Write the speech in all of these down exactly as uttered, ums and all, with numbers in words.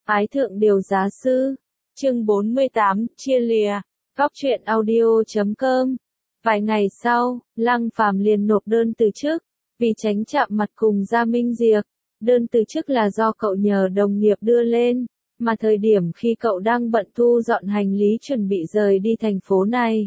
Ái thượng điều giá sư. Chương bốn mươi tám, chia lìa. Góc truyện audio chấm com. Vài ngày sau, Lăng Phàm liền nộp đơn từ chức, vì tránh chạm mặt cùng Gia Minh Diệp. Đơn từ chức là do cậu nhờ đồng nghiệp đưa lên, mà thời điểm khi cậu đang bận thu dọn hành lý chuẩn bị rời đi thành phố này.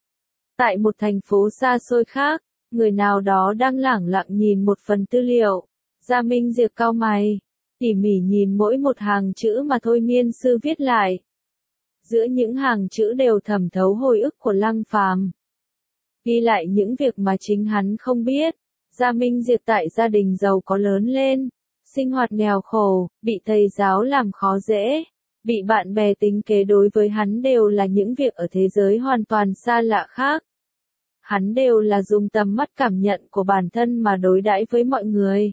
Tại một thành phố xa xôi khác, người nào đó đang lẳng lặng nhìn một phần tư liệu. Gia Minh Diệp cau mày, tỉ mỉ nhìn mỗi một hàng chữ mà thôi miên sư viết lại. Giữa những hàng chữ đều thẩm thấu hồi ức của Lăng Phàm, ghi lại những việc mà chính hắn không biết. Gia Minh Diệp tại gia đình giàu có lớn lên, sinh hoạt nghèo khổ, bị thầy giáo làm khó dễ, bị bạn bè tính kế, đối với hắn đều là những việc ở thế giới hoàn toàn xa lạ khác. Hắn đều là dùng tầm mắt cảm nhận của bản thân mà đối đãi với mọi người.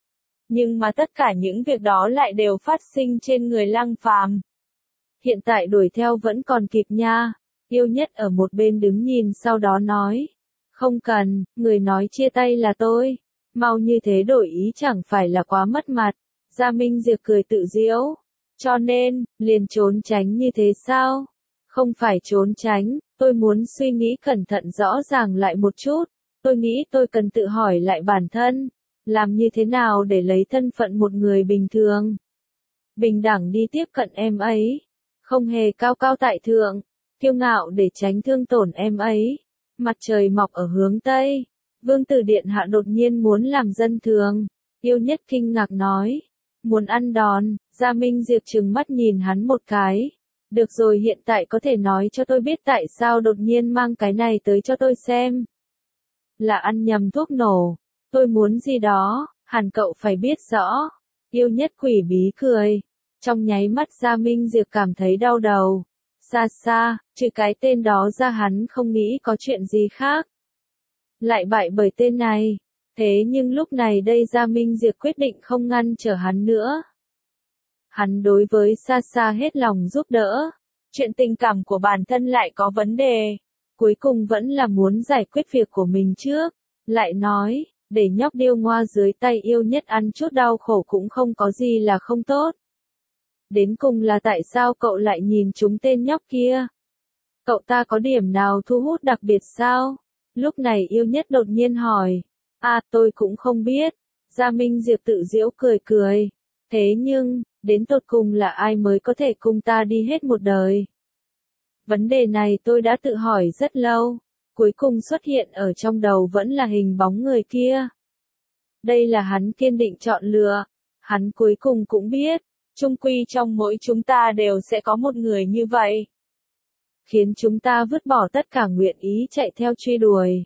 Nhưng mà tất cả những việc đó lại đều phát sinh trên người Lăng Phàm. Hiện tại đuổi theo vẫn còn kịp nha. Yêu Nhất ở một bên đứng nhìn sau đó nói. Không cần, người nói chia tay là tôi. Mau như thế đổi ý chẳng phải là quá mất mặt. Gia Minh Diệp cười tự giễu. Cho nên, liền trốn tránh như thế sao? Không phải trốn tránh, tôi muốn suy nghĩ cẩn thận rõ ràng lại một chút. Tôi nghĩ tôi cần tự hỏi lại bản thân. Làm như thế nào để lấy thân phận một người bình thường? Bình đẳng đi tiếp cận em ấy. Không hề cao cao tại thượng, kiêu ngạo để tránh thương tổn em ấy. Mặt trời mọc ở hướng Tây. Vương tử điện hạ đột nhiên muốn làm dân thường. Yêu Nhất kinh ngạc nói. Muốn ăn đòn. Gia Minh Diệp trừng mắt nhìn hắn một cái. Được rồi, hiện tại có thể nói cho tôi biết tại sao đột nhiên mang cái này tới cho tôi xem. Là ăn nhầm thuốc nổ. Tôi muốn gì đó, hẳn cậu phải biết rõ. Yêu Nhất quỷ bí cười. Trong nháy mắt Gia Minh Diệp cảm thấy đau đầu. Xa xa, trừ cái tên đó ra hắn không nghĩ có chuyện gì khác. Lại bại bởi tên này. Thế nhưng lúc này đây Gia Minh Diệp quyết định không ngăn trở hắn nữa. Hắn đối với xa xa hết lòng giúp đỡ. Chuyện tình cảm của bản thân lại có vấn đề. Cuối cùng vẫn là muốn giải quyết việc của mình trước. Lại nói, để nhóc điêu ngoa dưới tay Yêu Nhất ăn chút đau khổ cũng không có gì là không tốt. Đến cùng là tại sao cậu lại nhìn trúng tên nhóc kia? Cậu ta có điểm nào thu hút đặc biệt sao? Lúc này Yêu Nhất đột nhiên hỏi. À, tôi cũng không biết. Gia Minh Diệp tự giễu cười cười. Thế nhưng, đến tột cùng là ai mới có thể cùng ta đi hết một đời? Vấn đề này tôi đã tự hỏi rất lâu. Cuối cùng xuất hiện ở trong đầu vẫn là hình bóng người kia. Đây là hắn kiên định chọn lựa. Hắn cuối cùng cũng biết. Chung quy trong mỗi chúng ta đều sẽ có một người như vậy. Khiến chúng ta vứt bỏ tất cả nguyện ý chạy theo truy đuổi.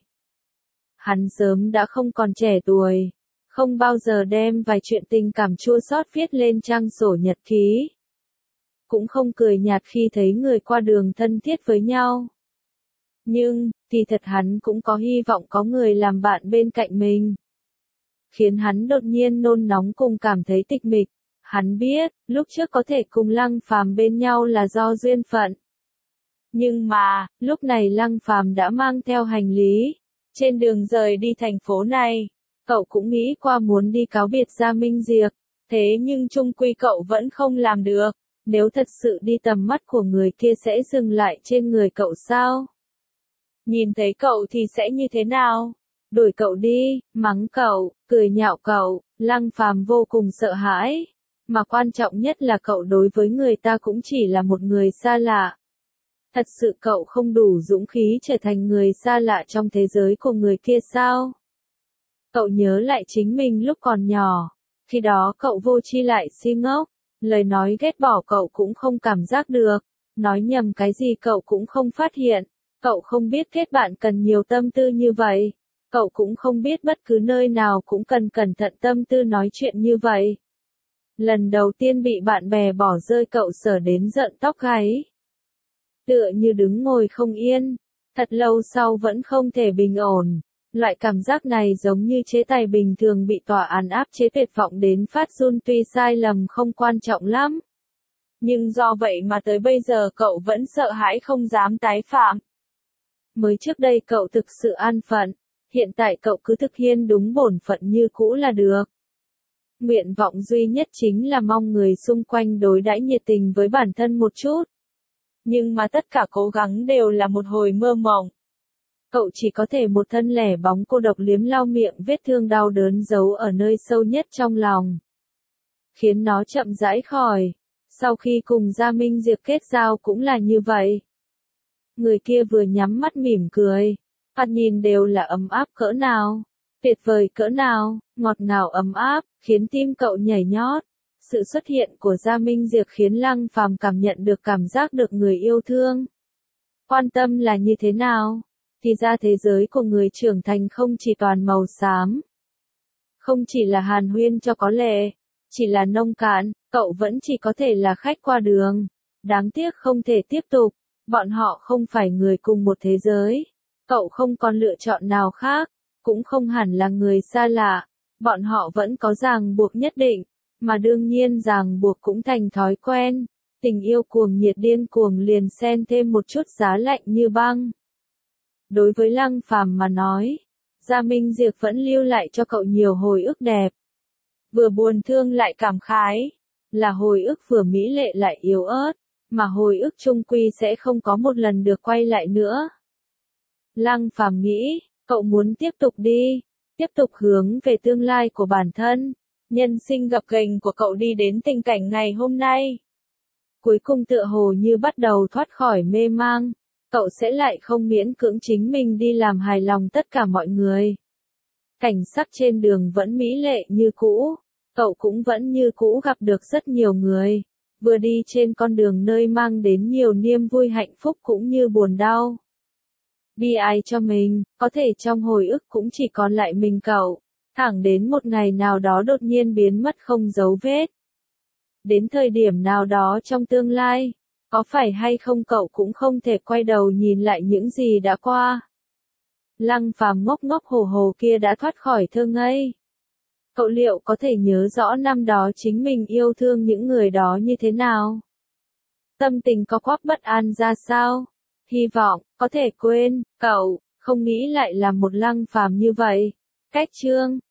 Hắn sớm đã không còn trẻ tuổi. Không bao giờ đem vài chuyện tình cảm chua xót viết lên trang sổ nhật ký. Cũng không cười nhạt khi thấy người qua đường thân thiết với nhau. Nhưng, kỳ thật hắn cũng có hy vọng có người làm bạn bên cạnh mình. Khiến hắn đột nhiên nôn nóng cùng cảm thấy tịch mịch. Hắn biết, lúc trước có thể cùng Lăng Phàm bên nhau là do duyên phận. Nhưng mà, lúc này Lăng Phàm đã mang theo hành lý. Trên đường rời đi thành phố này, cậu cũng nghĩ qua muốn đi cáo biệt Gia Minh Diệp. Thế nhưng chung quy cậu vẫn không làm được. Nếu thật sự đi tầm mắt của người kia sẽ dừng lại trên người cậu sao? Nhìn thấy cậu thì sẽ như thế nào? Đuổi cậu đi, mắng cậu, cười nhạo cậu. Lăng Phàm vô cùng sợ hãi. Mà quan trọng nhất là cậu đối với người ta cũng chỉ là một người xa lạ. Thật sự cậu không đủ dũng khí trở thành người xa lạ trong thế giới của người kia sao? Cậu nhớ lại chính mình lúc còn nhỏ. Khi đó cậu vô tri lại si ngốc. Lời nói ghét bỏ cậu cũng không cảm giác được. Nói nhầm cái gì cậu cũng không phát hiện. Cậu không biết kết bạn cần nhiều tâm tư như vậy. Cậu cũng không biết bất cứ nơi nào cũng cần cẩn thận tâm tư nói chuyện như vậy. Lần đầu tiên bị bạn bè bỏ rơi cậu sợ đến giận tóc gáy. Tựa như đứng ngồi không yên. Thật lâu sau vẫn không thể bình ổn. Loại cảm giác này giống như chế tài bình thường bị tòa án áp chế tuyệt vọng đến phát run, tuy sai lầm không quan trọng lắm. Nhưng do vậy mà tới bây giờ cậu vẫn sợ hãi không dám tái phạm. Mới trước đây cậu thực sự an phận. Hiện tại cậu cứ thực hiện đúng bổn phận như cũ là được. Nguyện vọng duy nhất chính là mong người xung quanh đối đãi nhiệt tình với bản thân một chút. Nhưng mà tất cả cố gắng đều là một hồi mơ mộng. Cậu chỉ có thể một thân lẻ bóng cô độc liếm lau miệng vết thương đau đớn giấu ở nơi sâu nhất trong lòng. Khiến nó chậm rãi khỏi. Sau khi cùng Gia Minh Diệp kết giao cũng là như vậy. Người kia vừa nhắm mắt mỉm cười. Thoạt nhìn đều là ấm áp cỡ nào. Tuyệt vời cỡ nào, ngọt ngào ấm áp, khiến tim cậu nhảy nhót. Sự xuất hiện của Gia Minh Diệp khiến Lăng Phàm cảm nhận được cảm giác được người yêu thương. Quan tâm là như thế nào? Thì ra thế giới của người trưởng thành không chỉ toàn màu xám. Không chỉ là hàn huyên cho có lệ, chỉ là nông cạn, cậu vẫn chỉ có thể là khách qua đường. Đáng tiếc không thể tiếp tục, bọn họ không phải người cùng một thế giới. Cậu không còn lựa chọn nào khác, cũng không hẳn là người xa lạ. Bọn họ vẫn có ràng buộc nhất định, mà đương nhiên ràng buộc cũng thành thói quen. Tình yêu cuồng nhiệt điên cuồng liền xen thêm một chút giá lạnh như băng. Đối với Lăng Phàm mà nói, Gia Minh Diệp vẫn lưu lại cho cậu nhiều hồi ức đẹp. Vừa buồn thương lại cảm khái, là hồi ức vừa mỹ lệ lại yếu ớt, mà hồi ức chung quy sẽ không có một lần được quay lại nữa. Lăng Phàm nghĩ, cậu muốn tiếp tục đi, tiếp tục hướng về tương lai của bản thân. Nhân sinh gập ghềnh của cậu đi đến tình cảnh ngày hôm nay. Cuối cùng tựa hồ như bắt đầu thoát khỏi mê mang, cậu sẽ lại không miễn cưỡng chính mình đi làm hài lòng tất cả mọi người. Cảnh sắc trên đường vẫn mỹ lệ như cũ, cậu cũng vẫn như cũ gặp được rất nhiều người, vừa đi trên con đường nơi mang đến nhiều niềm vui hạnh phúc cũng như buồn đau. Bi ai cho mình, có thể trong hồi ức cũng chỉ còn lại mình cậu, thẳng đến một ngày nào đó đột nhiên biến mất không dấu vết. Đến thời điểm nào đó trong tương lai, có phải hay không cậu cũng không thể quay đầu nhìn lại những gì đã qua. Lăng Phàm ngốc ngốc hồ hồ kia đã thoát khỏi thơ ngây. Cậu liệu có thể nhớ rõ năm đó chính mình yêu thương những người đó như thế nào? Tâm tình có quắp bất an ra sao? Hy vọng, có thể quên, cậu, không nghĩ lại là một Lăng Phàm như vậy. Cách chương